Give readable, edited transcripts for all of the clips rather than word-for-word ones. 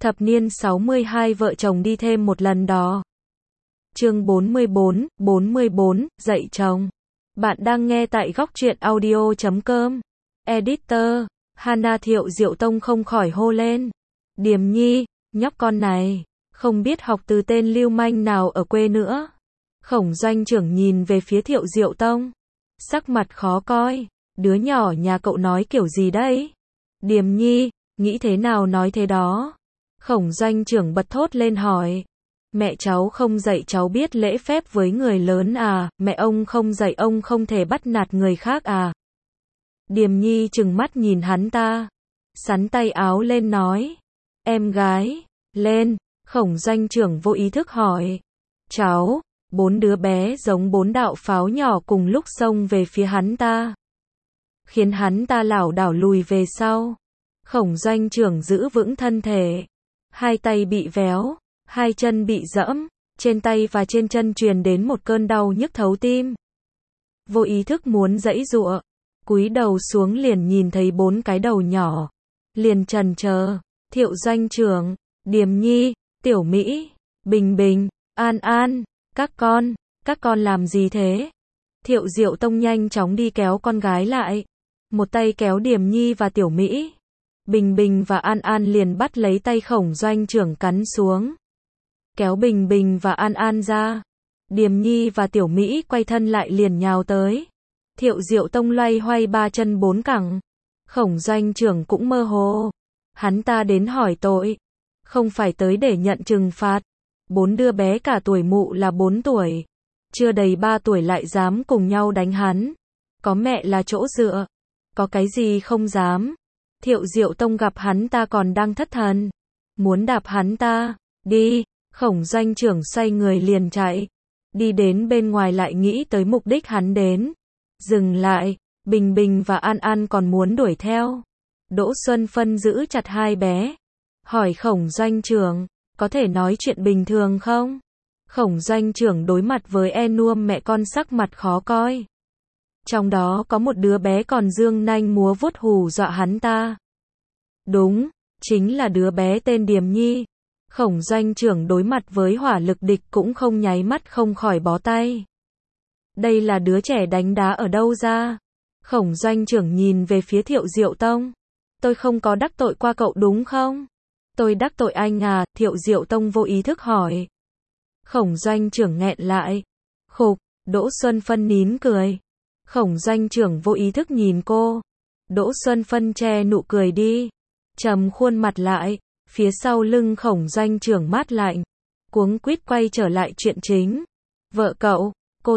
Thập niên 62 vợ chồng đi thêm một lần đó. Chương 44, dạy chồng. Bạn đang nghe tại góc truyện audio.com. Editor, Hana. Thiệu Diệu Tông không khỏi hô lên. Điềm Nhi, nhóc con này, không biết học từ tên lưu manh nào ở quê nữa. Khổng doanh trưởng nhìn về phía Thiệu Diệu Tông. Sắc mặt khó coi, đứa nhỏ nhà cậu nói kiểu gì đấy? Điềm Nhi, nghĩ thế nào nói thế đó? Khổng doanh trưởng bật thốt lên hỏi. Mẹ cháu không dạy cháu biết lễ phép với người lớn à, mẹ ông không dạy ông không thể bắt nạt người khác à? Điềm Nhi trừng mắt nhìn hắn ta, xắn tay áo lên nói. Em gái, lên, khổng doanh trưởng vô ý thức hỏi. Cháu, bốn đứa bé giống bốn đạo pháo nhỏ cùng lúc xông về phía hắn ta, khiến hắn ta lảo đảo lùi về sau. Khổng doanh trưởng giữ vững thân thể, hai tay bị véo, hai chân bị giẫm, trên tay và trên chân truyền đến một cơn đau nhức thấu tim. Vô ý thức muốn giãy giụa, cúi đầu xuống liền nhìn thấy bốn cái đầu nhỏ, liền chần chờ. Thiệu doanh trưởng, Điềm Nhi, Tiểu Mỹ, Bình Bình, An An, các con làm gì thế? Thiệu Diệu Tông nhanh chóng đi kéo con gái lại, một tay kéo Điềm Nhi và Tiểu Mỹ. Bình Bình và An An liền bắt lấy tay khổng doanh trưởng cắn xuống, kéo Bình Bình và An An ra. Điềm Nhi và Tiểu Mỹ quay thân lại liền nhào tới. Thiệu Diệu Tông loay hoay ba chân bốn cẳng. Khổng doanh trưởng cũng mơ hồ. Hắn ta đến hỏi tội, không phải tới để nhận trừng phạt. Bốn đứa bé cả tuổi mụ là 4 tuổi, chưa đầy 3 tuổi lại dám cùng nhau đánh hắn. Có mẹ là chỗ dựa, có cái gì không dám. Thiệu Diệu Tông gặp hắn ta còn đang thất thần, muốn đạp hắn ta. Đi, khổng doanh trưởng xoay người liền chạy. Đi đến bên ngoài lại nghĩ tới mục đích hắn đến. Dừng lại, Bình Bình và An An còn muốn đuổi theo. Đỗ Xuân Phân giữ chặt hai bé, hỏi khổng doanh trưởng, có thể nói chuyện bình thường không? Khổng doanh trưởng đối mặt với Nuông mẹ con sắc mặt khó coi. Trong đó có một đứa bé còn dương nanh múa vuốt hù dọa hắn ta. Đúng, chính là đứa bé tên Điềm Nhi. Khổng doanh trưởng đối mặt với hỏa lực địch cũng không nháy mắt không khỏi bó tay. Đây là đứa trẻ đánh đá ở đâu ra? Khổng doanh trưởng nhìn về phía Thiệu Diệu Tông. Tôi không có đắc tội qua cậu đúng không? Tôi đắc tội anh à? Thiệu Diệu Tông vô ý thức hỏi. Khổng doanh trưởng nghẹn lại. Khục, Đỗ Xuân Phân nín cười. Khổng doanh trưởng vô ý thức nhìn cô. Đỗ Xuân Phân che nụ cười đi, trầm khuôn mặt lại. Phía sau lưng khổng doanh trưởng mát lạnh, cuống quýt quay trở lại chuyện chính. Vợ cậu,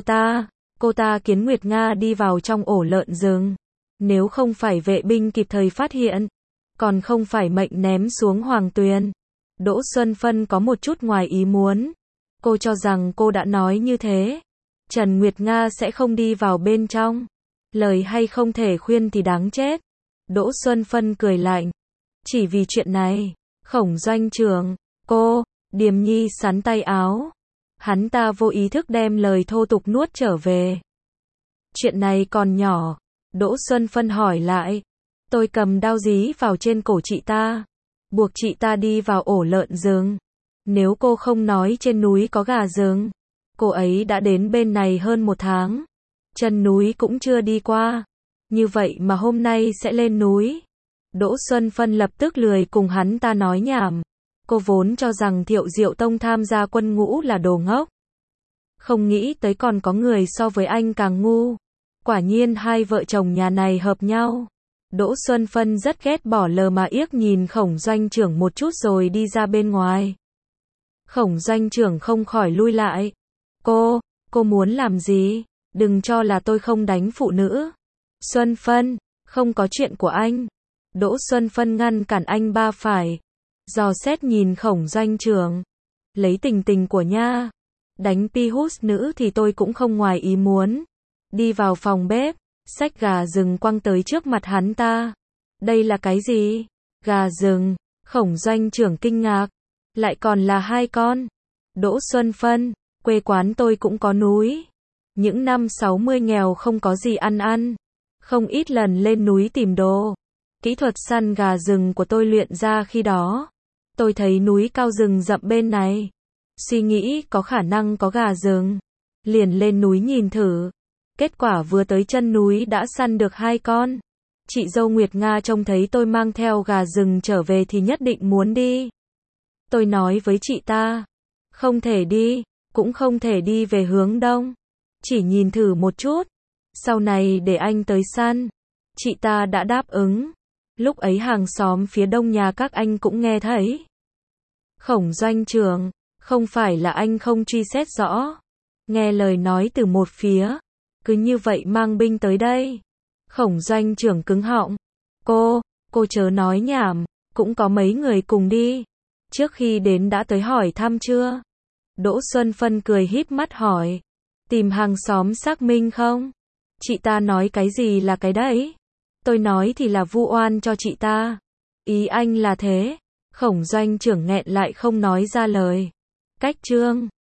cô ta Kiến Nguyệt Nga đi vào trong ổ lợn rừng. Nếu không phải vệ binh kịp thời phát hiện, còn không phải mệnh ném xuống Hoàng Tuyền. Đỗ Xuân Phân có một chút ngoài ý muốn. Cô cho rằng cô đã nói như thế, Trần Nguyệt Nga sẽ không đi vào bên trong. Lời hay không thể khuyên thì đáng chết. Đỗ Xuân Phân cười lạnh. Chỉ vì chuyện này, khổng doanh trưởng, cô, Điềm Nhi sắn tay áo. Hắn ta vô ý thức đem lời thô tục nuốt trở về. Chuyện này còn nhỏ. Đỗ Xuân Phân hỏi lại. Tôi cầm đao dí vào trên cổ chị ta, buộc chị ta đi vào ổ lợn rừng. Nếu cô không nói trên núi có gà rừng, cô ấy đã đến bên này hơn 1 tháng. Chân núi cũng chưa đi qua. Như vậy mà hôm nay sẽ lên núi. Đỗ Xuân Phân lập tức lười cùng hắn ta nói nhảm. Cô vốn cho rằng Thiệu Diệu Tông tham gia quân ngũ là đồ ngốc, không nghĩ tới còn có người so với anh càng ngu. Quả nhiên hai vợ chồng nhà này hợp nhau. Đỗ Xuân Phân rất ghét bỏ lờ mà yếc nhìn khổng doanh trưởng một chút rồi đi ra bên ngoài. Khổng doanh trưởng không khỏi lui lại. Cô muốn làm gì? Đừng cho là tôi không đánh phụ nữ. Xuân Phân, không có chuyện của anh. Đỗ Xuân Phân ngăn cản anh ba phải. Dò xét nhìn khổng doanh trưởng. Lấy tình của nha. Đánh pi hút nữ thì tôi cũng không ngoài ý muốn. Đi vào phòng bếp, xách gà rừng quăng tới trước mặt hắn ta. Đây là cái gì? Gà rừng? Khổng doanh trưởng kinh ngạc. Lại còn là 2 con. Đỗ Xuân Phân, quê quán tôi cũng có núi. Những năm 60 nghèo không có gì ăn. Không ít lần lên núi tìm đồ. Kỹ thuật săn gà rừng của tôi luyện ra khi đó. Tôi thấy núi cao rừng rậm bên này. Suy nghĩ có khả năng có gà rừng. Liền lên núi nhìn thử. Kết quả vừa tới chân núi đã săn được 2 con. Chị dâu Nguyệt Nga trông thấy tôi mang theo gà rừng trở về thì nhất định muốn đi. Tôi nói với chị ta, không thể đi, cũng không thể đi về hướng đông. Chỉ nhìn thử một chút, sau này để anh tới săn. Chị ta đã đáp ứng. Lúc ấy hàng xóm phía đông nhà các anh cũng nghe thấy. Khổng doanh trưởng, không phải là anh không truy xét rõ. Nghe lời nói từ một phía, cứ như vậy mang binh tới đây. Khổng doanh trưởng cứng họng. Cô chớ nói nhảm, cũng có mấy người cùng đi. Trước khi đến đã tới hỏi thăm chưa? Đỗ Xuân Phân cười híp mắt hỏi. Tìm hàng xóm xác minh không? Chị ta nói cái gì là cái đấy? Tôi nói thì là vu oan cho chị ta. Ý anh là thế. Khổng doanh trưởng nghẹn lại không nói ra lời. Cách chương